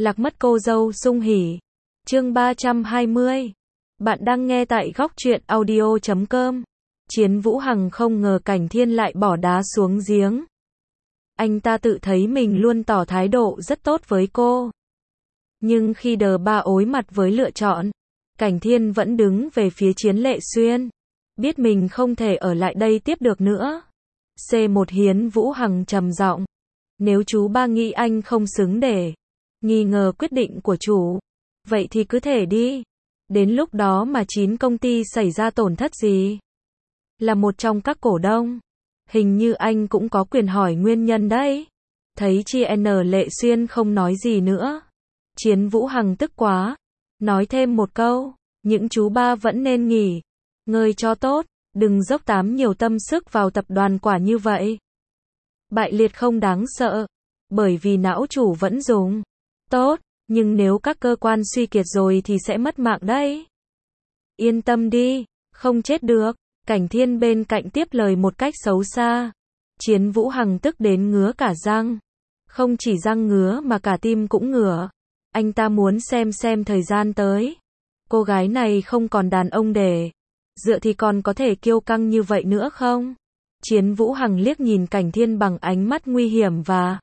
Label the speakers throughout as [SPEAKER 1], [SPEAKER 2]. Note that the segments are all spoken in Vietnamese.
[SPEAKER 1] Lạc mất cô dâu sung hỉ. Chương 320. Bạn đang nghe tại góc truyện audio.com. Chiến Vũ Hằng không ngờ Cảnh Thiên lại bỏ đá xuống giếng. Anh ta tự thấy mình luôn tỏ thái độ rất tốt với cô. Nhưng khi đờ ba ối mặt với lựa chọn, Cảnh Thiên vẫn đứng về phía Chiến Lệ Xuyên. Biết mình không thể ở lại đây tiếp được nữa. C1 Hiến Vũ Hằng trầm giọng. Nếu chú ba nghĩ anh không xứng để nghi ngờ quyết định của chủ, vậy thì cứ thể đi. Đến lúc đó mà 9 công ty xảy ra tổn thất gì? Là một trong các cổ đông, hình như anh cũng có quyền hỏi nguyên nhân đấy. Thấy chị N Lệ Xuyên không nói gì nữa, Chiến Vũ Hằng tức quá, nói thêm một câu, những chú ba vẫn nên nghỉ ngơi cho tốt, đừng dốc tám nhiều tâm sức vào tập đoàn quả như vậy. Bại liệt không đáng sợ, bởi vì não chủ vẫn dùng tốt, nhưng nếu các cơ quan suy kiệt rồi thì sẽ mất mạng đấy. Yên tâm đi, không chết được. Cảnh Thiên bên cạnh tiếp lời một cách xấu xa. Chiến Vũ Hằng tức đến ngứa cả răng. Không chỉ răng ngứa mà cả tim cũng ngửa. Anh ta muốn xem thời gian tới. Cô gái này không còn đàn ông để dựa thì còn có thể kiêu căng như vậy nữa không? Chiến Vũ Hằng liếc nhìn Cảnh Thiên bằng ánh mắt nguy hiểm và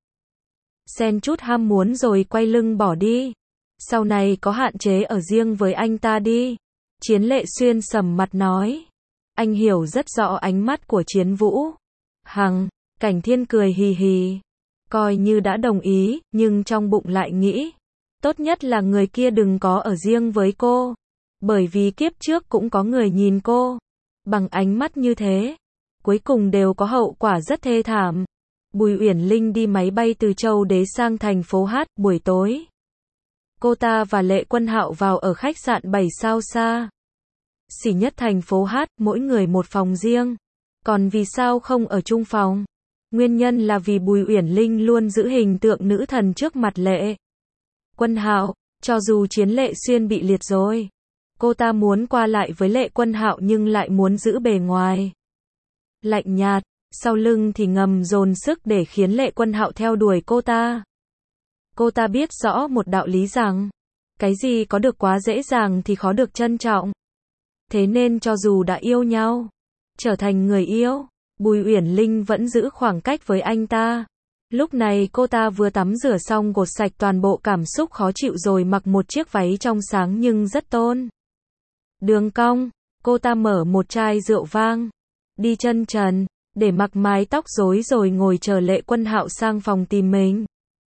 [SPEAKER 1] xen chút ham muốn rồi quay lưng bỏ đi. Sau này có hạn chế ở riêng với anh ta đi. Chiến Lệ Xuyên sầm mặt nói. Anh hiểu rất rõ ánh mắt của Chiến Vũ Hằng. Cảnh Thiên cười hì hì, coi như đã đồng ý, nhưng trong bụng lại nghĩ, tốt nhất là người kia đừng có ở riêng với cô, bởi vì kiếp trước cũng có người nhìn cô bằng ánh mắt như thế, cuối cùng đều có hậu quả rất thê thảm. Bùi Uyển Linh đi máy bay từ Châu Đế sang thành phố H. Buổi tối, cô ta và Lệ Quân Hạo vào ở khách sạn 7 sao xa xỉ nhất thành phố H, mỗi người một phòng riêng. Còn vì sao không ở chung phòng? Nguyên nhân là vì Bùi Uyển Linh luôn giữ hình tượng nữ thần trước mặt Lệ Quân Hạo. Cho dù Chiến Lệ Xuyên bị liệt rồi, cô ta muốn qua lại với Lệ Quân Hạo nhưng lại muốn giữ bề ngoài lạnh nhạt, sau lưng thì ngầm dồn sức để khiến Lệ Quân Hạo theo đuổi cô ta. Cô ta biết rõ một đạo lý rằng, cái gì có được quá dễ dàng thì khó được trân trọng. Thế nên cho dù đã yêu nhau, trở thành người yêu, Bùi Uyển Linh vẫn giữ khoảng cách với anh ta. Lúc này cô ta vừa tắm rửa xong gột sạch toàn bộ cảm xúc khó chịu rồi mặc một chiếc váy trong sáng nhưng rất tôn đường cong. Cô ta mở một chai rượu vang, đi chân trần, để mặc mái tóc rối rồi ngồi chờ Lệ Quân Hạo sang phòng tìm mình.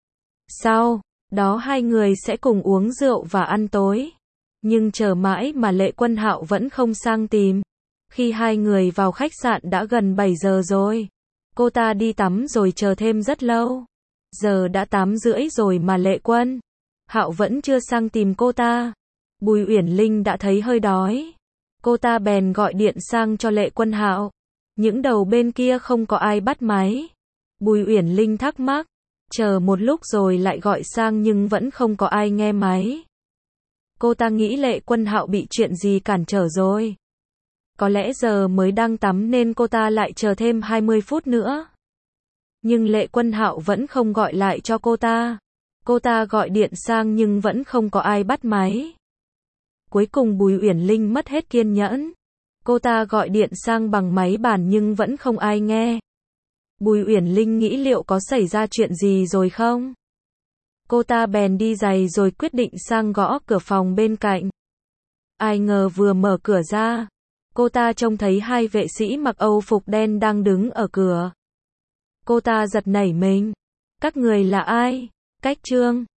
[SPEAKER 1] Sau đó hai người sẽ cùng uống rượu và ăn tối. Nhưng chờ mãi mà Lệ Quân Hạo vẫn không sang tìm. Khi hai người vào khách sạn đã gần 7 giờ rồi. Cô ta đi tắm rồi chờ thêm rất lâu. Giờ đã 8 rưỡi rồi mà Lệ Quân Hạo vẫn chưa sang tìm cô ta. Bùi Uyển Linh đã thấy hơi đói. Cô ta bèn gọi điện sang cho Lệ Quân Hạo. Những đầu bên kia không có ai bắt máy. Bùi Uyển Linh thắc mắc. Chờ một lúc rồi lại gọi sang nhưng vẫn không có ai nghe máy. Cô ta nghĩ Lệ Quân Hạo bị chuyện gì cản trở rồi. Có lẽ giờ mới đang tắm nên cô ta lại chờ thêm 20 phút nữa. Nhưng Lệ Quân Hạo vẫn không gọi lại cho cô ta. Cô ta gọi điện sang nhưng vẫn không có ai bắt máy. Cuối cùng Bùi Uyển Linh mất hết kiên nhẫn. Cô ta gọi điện sang bằng máy bàn nhưng vẫn không ai nghe. Bùi Uyển Linh nghĩ liệu có xảy ra chuyện gì rồi không? Cô ta bèn đi giày rồi quyết định sang gõ cửa phòng bên cạnh. Ai ngờ vừa mở cửa ra, cô ta trông thấy hai vệ sĩ mặc Âu phục đen đang đứng ở cửa. Cô ta giật nảy mình. Các người là ai? Cách Trương,